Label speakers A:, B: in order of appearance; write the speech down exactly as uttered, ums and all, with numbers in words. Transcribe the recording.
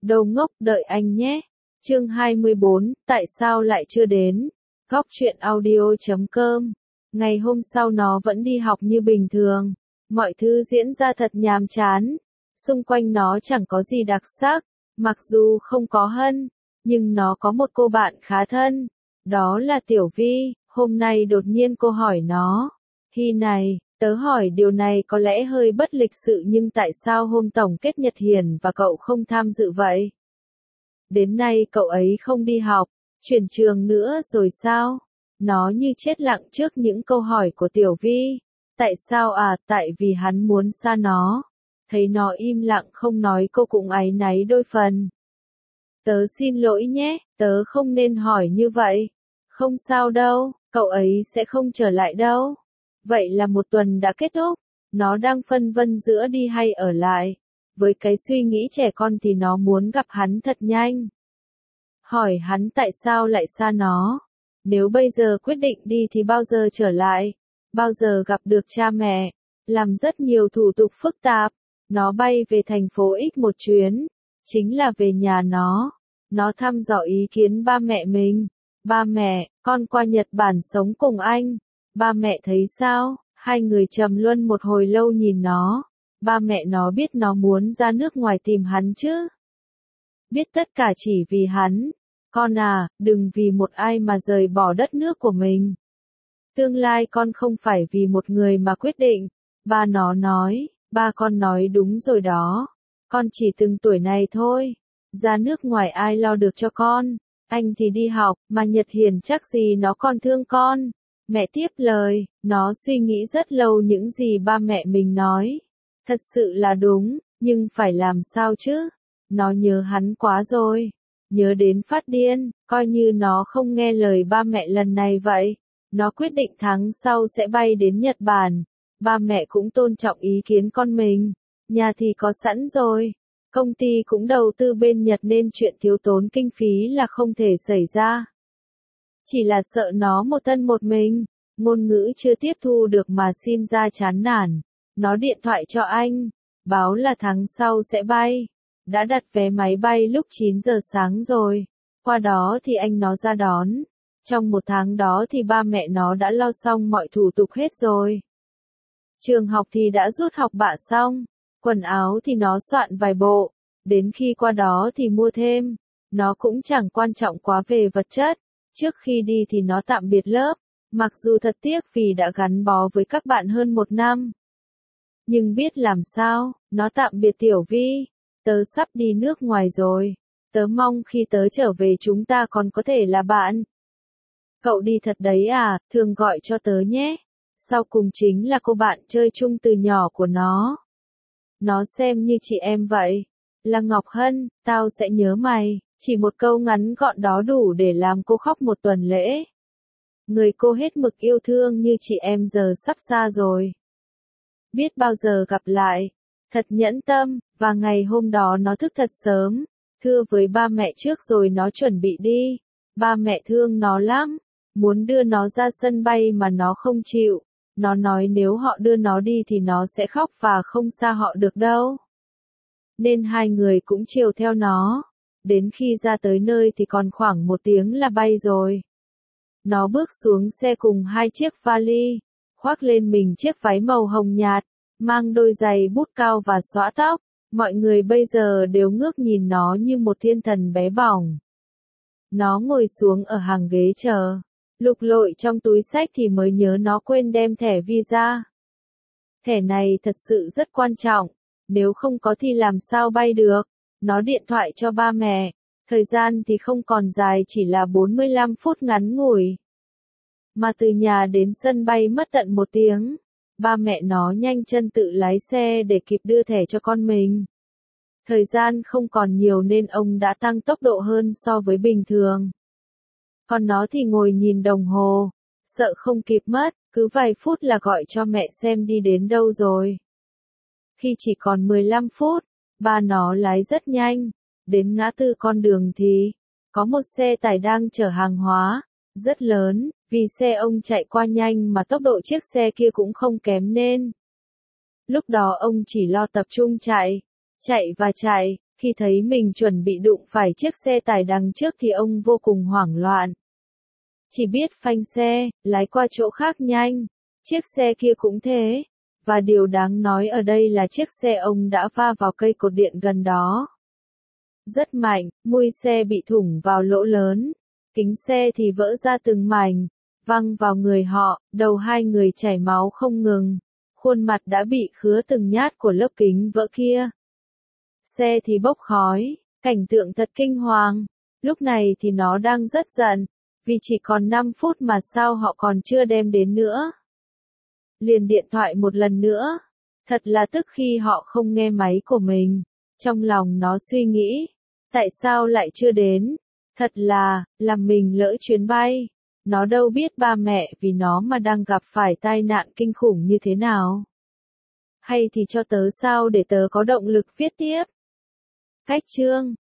A: Đồ ngốc đợi anh nhé. Chương hai mươi bốn, tại sao lại chưa đến? Góc truyện audio chấm com. Ngày hôm sau nó vẫn đi học như bình thường. Mọi thứ diễn ra thật nhàm chán. Xung quanh nó chẳng có gì đặc sắc. Mặc dù không có Hân, nhưng nó có một cô bạn khá thân. Đó là Tiểu Vi. Hôm nay đột nhiên cô hỏi nó. Hi này, tớ hỏi điều này có lẽ hơi bất lịch sự nhưng tại sao hôm tổng kết Nhật Hiền và cậu không tham dự vậy? Đến nay cậu ấy không đi học, chuyển trường nữa rồi sao? Nó như chết lặng trước những câu hỏi của Tiểu Vi. Tại sao à? Tại vì hắn muốn xa nó. Thấy nó im lặng không nói cô cũng áy náy đôi phần. Tớ xin lỗi nhé, tớ không nên hỏi như vậy. Không sao đâu, cậu ấy sẽ không trở lại đâu. Vậy là một tuần đã kết thúc, nó đang phân vân giữa đi hay ở lại. Với cái suy nghĩ trẻ con thì nó muốn gặp hắn thật nhanh. Hỏi hắn tại sao lại xa nó. Nếu bây giờ quyết định đi thì bao giờ trở lại? Bao giờ gặp được cha mẹ? Làm rất nhiều thủ tục phức tạp. Nó bay về thành phố X một chuyến. Chính là về nhà nó. Nó thăm dò ý kiến ba mẹ mình. Ba mẹ, con qua Nhật Bản sống cùng anh. Ba mẹ thấy sao? Hai người trầm luân một hồi lâu nhìn nó. Ba mẹ nó biết nó muốn ra nước ngoài tìm hắn chứ? Biết tất cả chỉ vì hắn. Con à, đừng vì một ai mà rời bỏ đất nước của mình. Tương lai con không phải vì một người mà quyết định. Ba nó nói, ba con nói đúng rồi đó. Con chỉ từng tuổi này thôi. Ra nước ngoài ai lo được cho con. Anh thì đi học, mà Nhật Hiền chắc gì nó còn thương con. Mẹ tiếp lời, nó suy nghĩ rất lâu những gì ba mẹ mình nói. Thật sự là đúng, nhưng phải làm sao chứ? Nó nhớ hắn quá rồi. Nhớ đến phát điên, coi như nó không nghe lời ba mẹ lần này vậy. Nó quyết định tháng sau sẽ bay đến Nhật Bản. Ba mẹ cũng tôn trọng ý kiến con mình. Nhà thì có sẵn rồi. Công ty cũng đầu tư bên Nhật nên chuyện thiếu tốn kinh phí là không thể xảy ra. Chỉ là sợ nó một thân một mình. Ngôn ngữ chưa tiếp thu được mà xin ra chán nản. Nó điện thoại cho anh. Báo là tháng sau sẽ bay. Đã đặt vé máy bay lúc chín giờ sáng rồi. Qua đó thì anh nó ra đón. Trong một tháng đó thì ba mẹ nó đã lo xong mọi thủ tục hết rồi. Trường học thì đã rút học bạ xong. Quần áo thì nó soạn vài bộ. Đến khi qua đó thì mua thêm. Nó cũng chẳng quan trọng quá về vật chất. Trước khi đi thì nó tạm biệt lớp. Mặc dù thật tiếc vì đã gắn bó với các bạn hơn một năm. Nhưng biết làm sao, nó tạm biệt Tiểu Vi. Tớ sắp đi nước ngoài rồi. Tớ mong khi tớ trở về chúng ta còn có thể là bạn. Cậu đi thật đấy à, thường gọi cho tớ nhé. Sau cùng chính là cô bạn chơi chung từ nhỏ của nó. Nó xem như chị em vậy. Là Ngọc Hân, tao sẽ nhớ mày. Chỉ một câu ngắn gọn đó đủ để làm cô khóc một tuần lễ. Người cô hết mực yêu thương như chị em giờ sắp xa rồi. Biết bao giờ gặp lại. Thật nhẫn tâm, và ngày hôm đó nó thức thật sớm. Thưa với ba mẹ trước rồi nó chuẩn bị đi. Ba mẹ thương nó lắm. Muốn đưa nó ra sân bay mà nó không chịu. Nó nói nếu họ đưa nó đi thì nó sẽ khóc và không xa họ được đâu. Nên hai người cũng chiều theo nó. Đến khi ra tới nơi thì còn khoảng một tiếng là bay rồi. Nó bước xuống xe cùng hai chiếc vali. Khoác lên mình chiếc váy màu hồng nhạt. Mang đôi giày bút cao và xõa tóc. Mọi người bây giờ đều ngước nhìn nó như một thiên thần bé bỏng. Nó ngồi xuống ở hàng ghế chờ. Lục lội trong túi xách thì mới nhớ nó quên đem thẻ visa. Thẻ này thật sự rất quan trọng. Nếu không có thì làm sao bay được. Nó điện thoại cho ba mẹ. Thời gian thì không còn dài chỉ là bốn mươi lăm phút ngắn ngủi. Mà từ nhà đến sân bay mất tận một tiếng. Ba mẹ nó nhanh chân tự lái xe để kịp đưa thẻ cho con mình. Thời gian không còn nhiều nên ông đã tăng tốc độ hơn so với bình thường. Còn nó thì ngồi nhìn đồng hồ. Sợ không kịp mất, cứ vài phút là gọi cho mẹ xem đi đến đâu rồi. Khi chỉ còn mười lăm phút, ba nó lái rất nhanh. Đến ngã tư con đường thì, có một xe tải đang chở hàng hóa, rất lớn, vì xe ông chạy qua nhanh mà tốc độ chiếc xe kia cũng không kém nên. Lúc đó ông chỉ lo tập trung chạy, chạy và chạy, Khi thấy mình chuẩn bị đụng phải chiếc xe tải đằng trước thì ông vô cùng hoảng loạn. Chỉ biết phanh xe, lái qua chỗ khác nhanh. Chiếc xe kia cũng thế. Và điều đáng nói ở đây là chiếc xe ông đã va vào cây cột điện gần đó. Rất mạnh, mui xe bị thủng vào lỗ lớn. Kính xe thì vỡ ra từng mảnh, văng vào người họ, đầu hai người chảy máu không ngừng. Khuôn mặt đã bị khứa từng nhát của lớp kính vỡ kia. Xe thì bốc khói, cảnh tượng thật kinh hoàng. Lúc này thì nó đang rất giận, vì chỉ còn năm phút mà sao họ còn chưa đem đến nữa. Liền điện thoại một lần nữa. Thật là tức khi họ không nghe máy của mình. Trong lòng nó suy nghĩ, tại sao lại chưa đến? Thật là, làm mình lỡ chuyến bay. Nó đâu biết ba mẹ vì nó mà đang gặp phải tai nạn kinh khủng như thế nào. Hay thì cho tớ sao để tớ có động lực viết tiếp. Cách chương